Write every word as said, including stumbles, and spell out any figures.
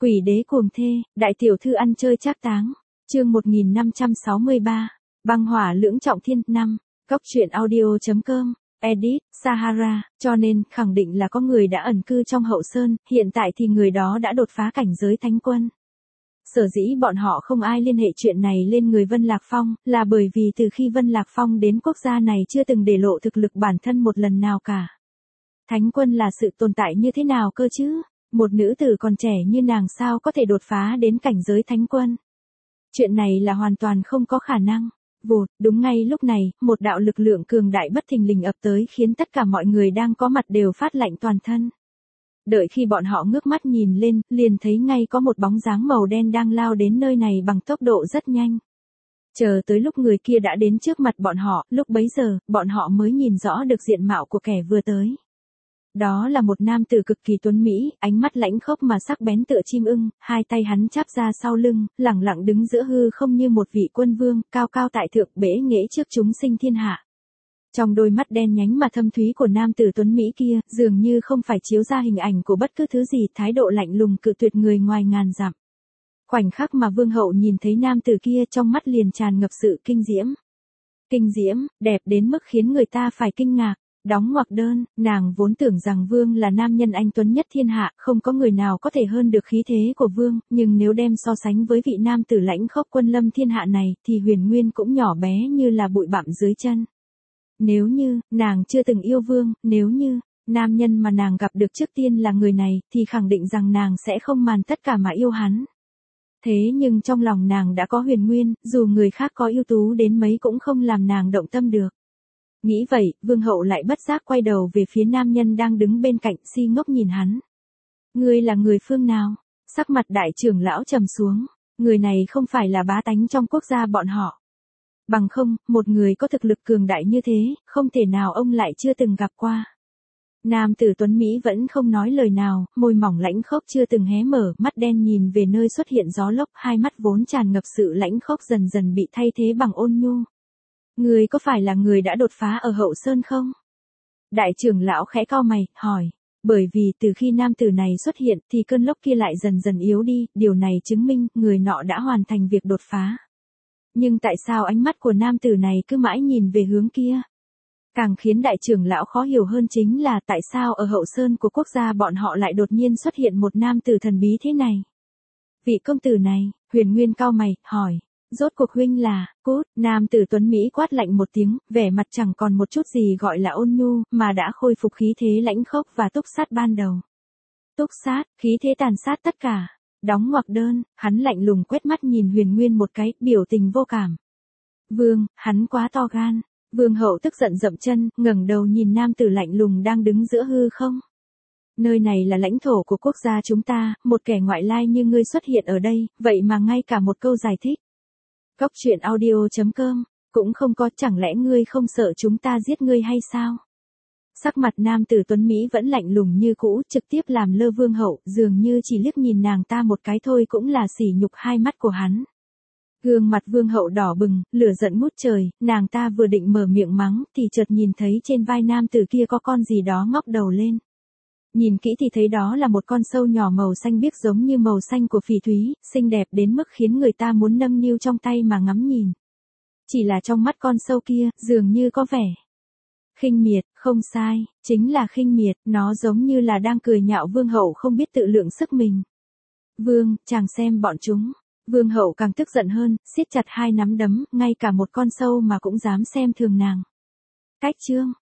Quỷ đế cuồng thê, đại tiểu thư ăn chơi trác táng. Chương một nghìn năm trăm sáu mươi ba. Băng hỏa lưỡng trọng thiên năm. Cốc truyện audio chấm com. Edit, Sahara, cho nên, khẳng định là có người đã ẩn cư trong hậu sơn, hiện tại thì người đó đã đột phá cảnh giới thánh quân. Sở dĩ bọn họ không ai liên hệ chuyện này lên người Vân Lạc Phong, là bởi vì từ khi Vân Lạc Phong đến quốc gia này chưa từng để lộ thực lực bản thân một lần nào cả. Thánh quân là sự tồn tại như thế nào cơ chứ? Một nữ tử còn trẻ như nàng sao có thể đột phá đến cảnh giới thánh quân? Chuyện này là hoàn toàn không có khả năng. Vụt, đúng ngay lúc này, một đạo lực lượng cường đại bất thình lình ập tới khiến tất cả mọi người đang có mặt đều phát lạnh toàn thân. Đợi khi bọn họ ngước mắt nhìn lên, liền thấy ngay có một bóng dáng màu đen đang lao đến nơi này bằng tốc độ rất nhanh. Chờ tới lúc người kia đã đến trước mặt bọn họ, lúc bấy giờ, bọn họ mới nhìn rõ được diện mạo của kẻ vừa tới. Đó là một nam tử cực kỳ tuấn mỹ, ánh mắt lãnh khốc mà sắc bén tựa chim ưng, hai tay hắn chắp ra sau lưng, lẳng lặng đứng giữa hư không như một vị quân vương, cao cao tại thượng bẽ nghễ trước chúng sinh thiên hạ. Trong đôi mắt đen nhánh mà thâm thúy của nam tử tuấn mỹ kia, dường như không phải chiếu ra hình ảnh của bất cứ thứ gì, thái độ lạnh lùng cự tuyệt người ngoài ngàn dặm. Khoảnh khắc mà vương hậu nhìn thấy nam tử kia, trong mắt liền tràn ngập sự kinh diễm. Kinh diễm, đẹp đến mức khiến người ta phải kinh ngạc. Đóng ngoặc đơn, nàng vốn tưởng rằng vương là nam nhân anh tuấn nhất thiên hạ, không có người nào có thể hơn được khí thế của vương, nhưng nếu đem so sánh với vị nam tử lãnh khốc quân lâm thiên hạ này, thì Huyền Nguyên cũng nhỏ bé như là bụi bặm dưới chân. Nếu như, nàng chưa từng yêu vương, nếu như, nam nhân mà nàng gặp được trước tiên là người này, thì khẳng định rằng nàng sẽ không màn tất cả mà yêu hắn. Thế nhưng trong lòng nàng đã có Huyền Nguyên, dù người khác có ưu tú đến mấy cũng không làm nàng động tâm được. Nghĩ vậy, vương hậu lại bất giác quay đầu về phía nam nhân đang đứng bên cạnh, si ngốc nhìn hắn. Ngươi là người phương nào? Sắc mặt đại trưởng lão trầm xuống. Người này không phải là bá tánh trong quốc gia bọn họ. Bằng không, một người có thực lực cường đại như thế, không thể nào ông lại chưa từng gặp qua. Nam tử tuấn Mỹ vẫn không nói lời nào, môi mỏng lãnh khốc chưa từng hé mở, mắt đen nhìn về nơi xuất hiện gió lốc, hai mắt vốn tràn ngập sự lãnh khốc dần dần bị thay thế bằng ôn nhu. Người có phải là người đã đột phá ở hậu sơn không? Đại trưởng lão khẽ cau mày, hỏi. Bởi vì từ khi nam tử này xuất hiện thì cơn lốc kia lại dần dần yếu đi, điều này chứng minh người nọ đã hoàn thành việc đột phá. Nhưng tại sao ánh mắt của nam tử này cứ mãi nhìn về hướng kia? Càng khiến đại trưởng lão khó hiểu hơn chính là tại sao ở hậu sơn của quốc gia bọn họ lại đột nhiên xuất hiện một nam tử thần bí thế này? Vị công tử này, Huyền Nguyên cau mày, hỏi. Rốt cuộc huynh là, cút, nam tử tuấn Mỹ quát lạnh một tiếng, vẻ mặt chẳng còn một chút gì gọi là ôn nhu, mà đã khôi phục khí thế lãnh khốc và túc sát ban đầu. Túc sát, khí thế tàn sát tất cả. Đóng ngoặc đơn, hắn lạnh lùng quét mắt nhìn Huyền Nguyên một cái, biểu tình vô cảm. Vương, hắn quá to gan. Vương hậu tức giận dậm chân, ngẩng đầu nhìn nam tử lạnh lùng đang đứng giữa hư không. Nơi này là lãnh thổ của quốc gia chúng ta, một kẻ ngoại lai như ngươi xuất hiện ở đây, vậy mà ngay cả một câu giải thích. Cốc truyện audio chấm com, cũng không có, chẳng lẽ ngươi không sợ chúng ta giết ngươi hay sao? Sắc mặt nam tử tuấn Mỹ vẫn lạnh lùng như cũ, trực tiếp làm lơ vương hậu, dường như chỉ liếc nhìn nàng ta một cái thôi cũng là sỉ nhục hai mắt của hắn. Gương mặt vương hậu đỏ bừng, lửa giận ngút trời, nàng ta vừa định mở miệng mắng, thì chợt nhìn thấy trên vai nam tử kia có con gì đó ngóc đầu lên. Nhìn kỹ thì thấy đó là một con sâu nhỏ màu xanh biếc giống như màu xanh của phỉ thúy, xinh đẹp đến mức khiến người ta muốn nâng niu trong tay mà ngắm nhìn. Chỉ là trong mắt con sâu kia, dường như có vẻ khinh miệt, không sai, chính là khinh miệt, nó giống như là đang cười nhạo vương hậu không biết tự lượng sức mình. Vương, chàng xem bọn chúng. Vương hậu càng tức giận hơn, siết chặt hai nắm đấm, ngay cả một con sâu mà cũng dám xem thường nàng. Cách chương,